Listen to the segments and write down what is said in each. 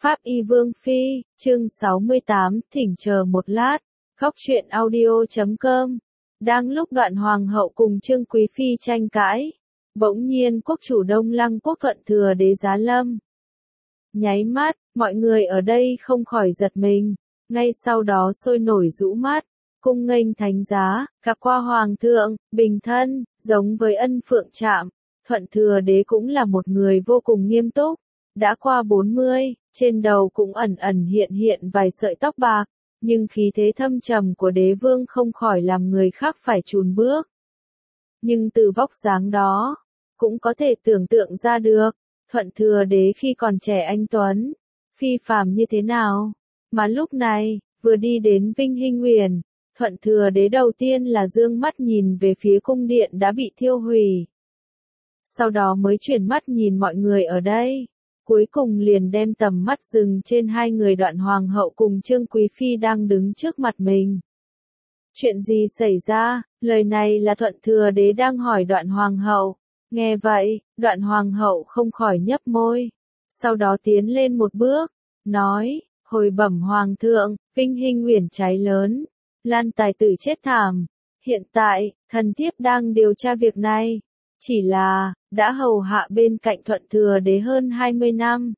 Pháp Y Vương Phi, chương 68, thỉnh chờ một lát, Góc truyện audio.com. Đang lúc Đoạn Hoàng hậu cùng Trương Quý Phi tranh cãi, bỗng nhiên quốc chủ Đông Lăng quốc thuận thừa đế giá lâm. Nháy mắt, mọi người ở đây không khỏi giật mình, ngay sau đó sôi nổi rũ mắt, cung nghênh thánh giá, gặp qua Hoàng thượng, bình thân, giống với Ân Phượng Trạm, thuận thừa đế cũng là một người vô cùng nghiêm túc, đã qua 40, trên đầu cũng ẩn ẩn hiện hiện vài sợi tóc bạc, nhưng khí thế thâm trầm của đế vương không khỏi làm người khác phải chùn bước. Nhưng từ vóc dáng đó, cũng có thể tưởng tượng ra được, thuận thừa đế khi còn trẻ anh tuấn, phi phàm như thế nào, mà lúc này, vừa đi đến Vinh Hinh Nguyền, thuận thừa đế đầu tiên là dương mắt nhìn về phía cung điện đã bị thiêu hủy. Sau đó mới chuyển mắt nhìn mọi người ở đây, cuối cùng liền đem tầm mắt dừng trên hai người Đoạn Hoàng hậu cùng Trương Quý Phi đang đứng trước mặt mình. Chuyện gì xảy ra? Lời này là thuận thừa đế đang hỏi Đoạn Hoàng hậu. Nghe vậy, Đoạn Hoàng hậu không khỏi nhấp môi, sau đó tiến lên một bước, nói, hồi bẩm Hoàng thượng, Vinh Hinh Nguyền cháy lớn, Lan tài tử chết thảm, hiện tại, thần thiếp đang điều tra việc này, chỉ là, đã hầu hạ bên cạnh thuận thừa đế hơn 20 năm.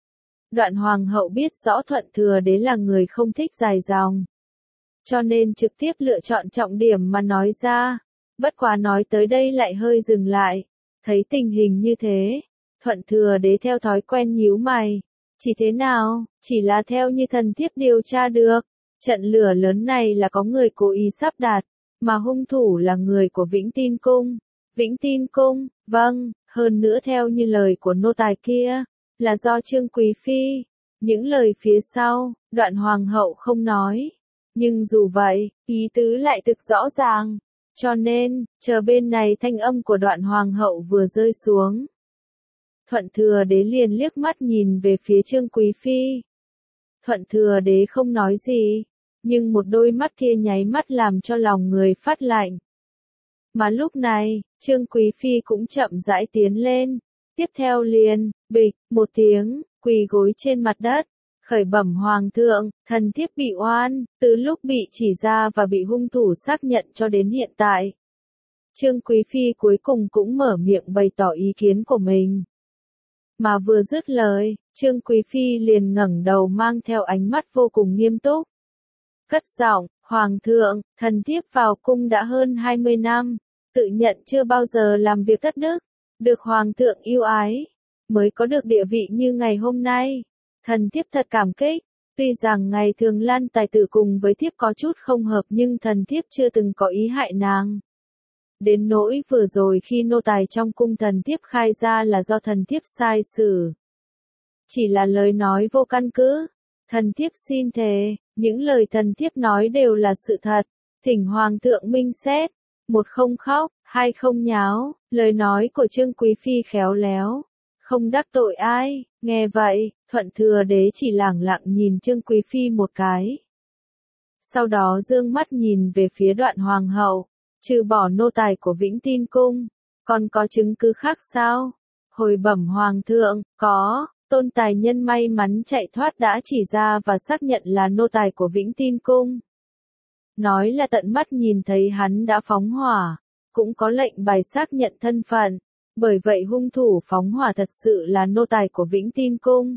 Đoạn Hoàng hậu biết rõ thuận thừa đế là người không thích dài dòng, cho nên trực tiếp lựa chọn trọng điểm mà nói ra, bất quá nói tới đây lại hơi dừng lại. Thấy tình hình như thế, thuận thừa đế theo thói quen nhíu mày. Chỉ thế nào, chỉ là theo như thần thiếp điều tra được, trận lửa lớn này là có người cố ý sắp đặt, mà hung thủ là người của Vĩnh Tin Cung. Vĩnh Tin Cung, vâng, hơn nữa theo như lời của nô tài kia, là do Trương Quý Phi. Những lời phía sau, Đoạn Hoàng hậu không nói. Nhưng dù vậy, ý tứ lại thực rõ ràng. Cho nên, chờ bên này thanh âm của Đoạn Hoàng hậu vừa rơi xuống, thuận thừa đế liền liếc mắt nhìn về phía Trương Quý Phi. Thuận thừa đế không nói gì, nhưng một đôi mắt kia nháy mắt làm cho lòng người phát lạnh. Mà lúc này, Trương Quý Phi cũng chậm rãi tiến lên, tiếp theo liền, bịch, một tiếng, quỳ gối trên mặt đất. Khởi bẩm Hoàng thượng, thần thiếp bị oan, từ lúc bị chỉ ra và bị hung thủ xác nhận cho đến hiện tại. Trương Quý Phi cuối cùng cũng mở miệng bày tỏ ý kiến của mình. Mà vừa dứt lời, Trương Quý Phi liền ngẩng đầu mang theo ánh mắt vô cùng nghiêm túc. Cất giọng, Hoàng thượng, thần thiếp vào cung đã hơn 20 năm, tự nhận chưa bao giờ làm việc thất đức, được Hoàng thượng yêu ái, mới có được địa vị như ngày hôm nay. Thần thiếp thật cảm kích, tuy rằng ngày thường Lan tài tử cùng với thiếp có chút không hợp nhưng thần thiếp chưa từng có ý hại nàng. Đến nỗi vừa rồi khi nô tài trong cung thần thiếp khai ra là do thần thiếp sai xử. Chỉ là lời nói vô căn cứ, thần thiếp xin thề, những lời thần thiếp nói đều là sự thật, thỉnh Hoàng thượng minh xét, một không khóc, hai không nháo, lời nói của Trương Quý Phi khéo léo, không đắc tội ai. Nghe vậy, thuận thừa đế chỉ lẳng lặng nhìn Trương Quý Phi một cái. Sau đó dương mắt nhìn về phía Đoạn Hoàng hậu, trừ bỏ nô tài của Vĩnh Tin Cung, còn có chứng cứ khác sao? Hồi bẩm Hoàng thượng, có, tôn tài nhân may mắn chạy thoát đã chỉ ra và xác nhận là nô tài của Vĩnh Tin Cung. Nói là tận mắt nhìn thấy hắn đã phóng hỏa, cũng có lệnh bài xác nhận thân phận. Bởi vậy hung thủ phóng hỏa thật sự là nô tài của Vĩnh Tin Cung.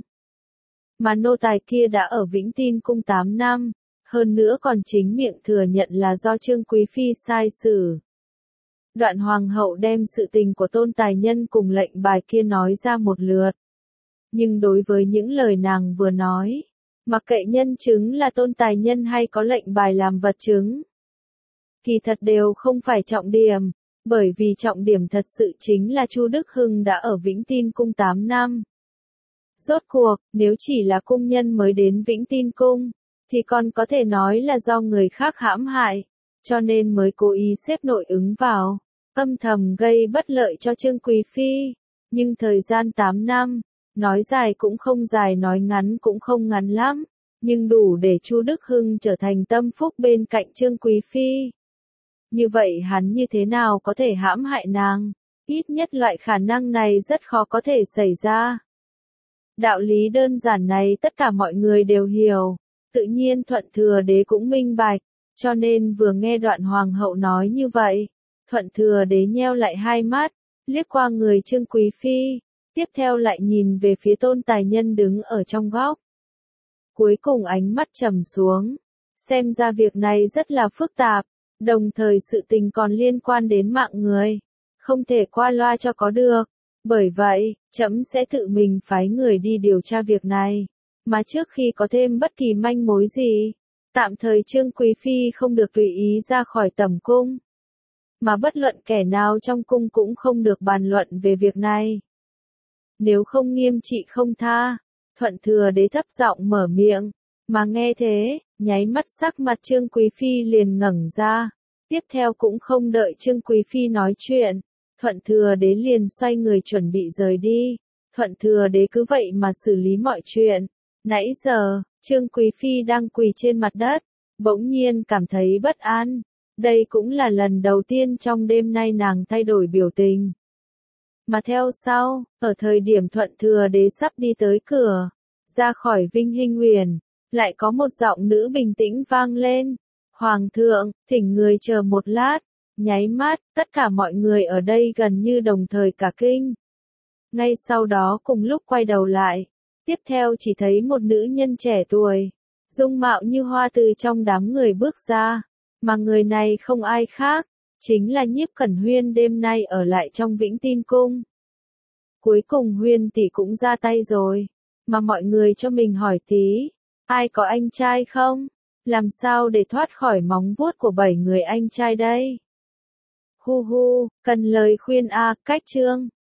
Mà nô tài kia đã ở Vĩnh Tin Cung 8 năm, hơn nữa còn chính miệng thừa nhận là do Trương Quý Phi sai xử. Đoạn Hoàng hậu đem sự tình của tôn tài nhân cùng lệnh bài kia nói ra một lượt. Nhưng đối với những lời nàng vừa nói, mặc kệ nhân chứng là tôn tài nhân hay có lệnh bài làm vật chứng, kỳ thật đều không phải trọng điểm. Bởi vì trọng điểm thật sự chính là Chu Đức Hưng đã ở Vĩnh Tin Cung 8 năm. Rốt cuộc, nếu chỉ là cung nhân mới đến Vĩnh Tin Cung, thì còn có thể nói là do người khác hãm hại, cho nên mới cố ý xếp nội ứng vào, âm thầm gây bất lợi cho Trương Quý Phi. Nhưng thời gian 8 năm, nói dài cũng không dài nói ngắn cũng không ngắn lắm, nhưng đủ để Chu Đức Hưng trở thành tâm phúc bên cạnh Trương Quý Phi. Như vậy hắn như thế nào có thể hãm hại nàng? Ít nhất loại khả năng này rất khó có thể xảy ra. Đạo lý đơn giản này tất cả mọi người đều hiểu, tự nhiên Thuận Thừa Đế cũng minh bạch, cho nên vừa nghe đoạn hoàng hậu nói như vậy, Thuận Thừa Đế nheo lại hai mắt, liếc qua người Trương Quý Phi, tiếp theo lại nhìn về phía Tôn Tài Nhân đứng ở trong góc. Cuối cùng ánh mắt trầm xuống, xem ra việc này rất là phức tạp, đồng thời sự tình còn liên quan đến mạng người, không thể qua loa cho có được. Bởi vậy, trẫm sẽ tự mình phái người đi điều tra việc này, mà trước khi có thêm bất kỳ manh mối gì, tạm thời Trương Quý Phi không được tùy ý ra khỏi tẩm cung, mà bất luận kẻ nào trong cung cũng không được bàn luận về việc này. Nếu không nghiêm trị không tha, Thuận Thừa Đế thấp giọng mở miệng, mà nghe thế, nháy mắt sắc mặt Trương Quý Phi liền ngẩng ra, tiếp theo cũng không đợi Trương Quý Phi nói chuyện. Thuận Thừa Đế liền xoay người chuẩn bị rời đi. Thuận Thừa Đế cứ vậy mà xử lý mọi chuyện. Nãy giờ, Trương Quý Phi đang quỳ trên mặt đất, bỗng nhiên cảm thấy bất an. Đây cũng là lần đầu tiên trong đêm nay nàng thay đổi biểu tình. Mà theo sau, ở thời điểm Thuận Thừa Đế sắp đi tới cửa, ra khỏi Vinh Hinh Huyền, lại có một giọng nữ bình tĩnh vang lên. Hoàng thượng, thỉnh người chờ một lát. Nháy mắt, tất cả mọi người ở đây gần như đồng thời cả kinh. Ngay sau đó cùng lúc quay đầu lại, tiếp theo chỉ thấy một nữ nhân trẻ tuổi, dung mạo như hoa từ trong đám người bước ra, mà người này không ai khác, chính là Nhiếp Cẩn Huyên đêm nay ở lại trong Vĩnh Tin Cung. Cuối cùng Huyên tỷ cũng ra tay rồi, mà mọi người cho mình hỏi tí, ai có anh trai không? Làm sao để thoát khỏi móng vuốt của 7 người anh trai đây? Hu hu, cần lời khuyên a, cách chương.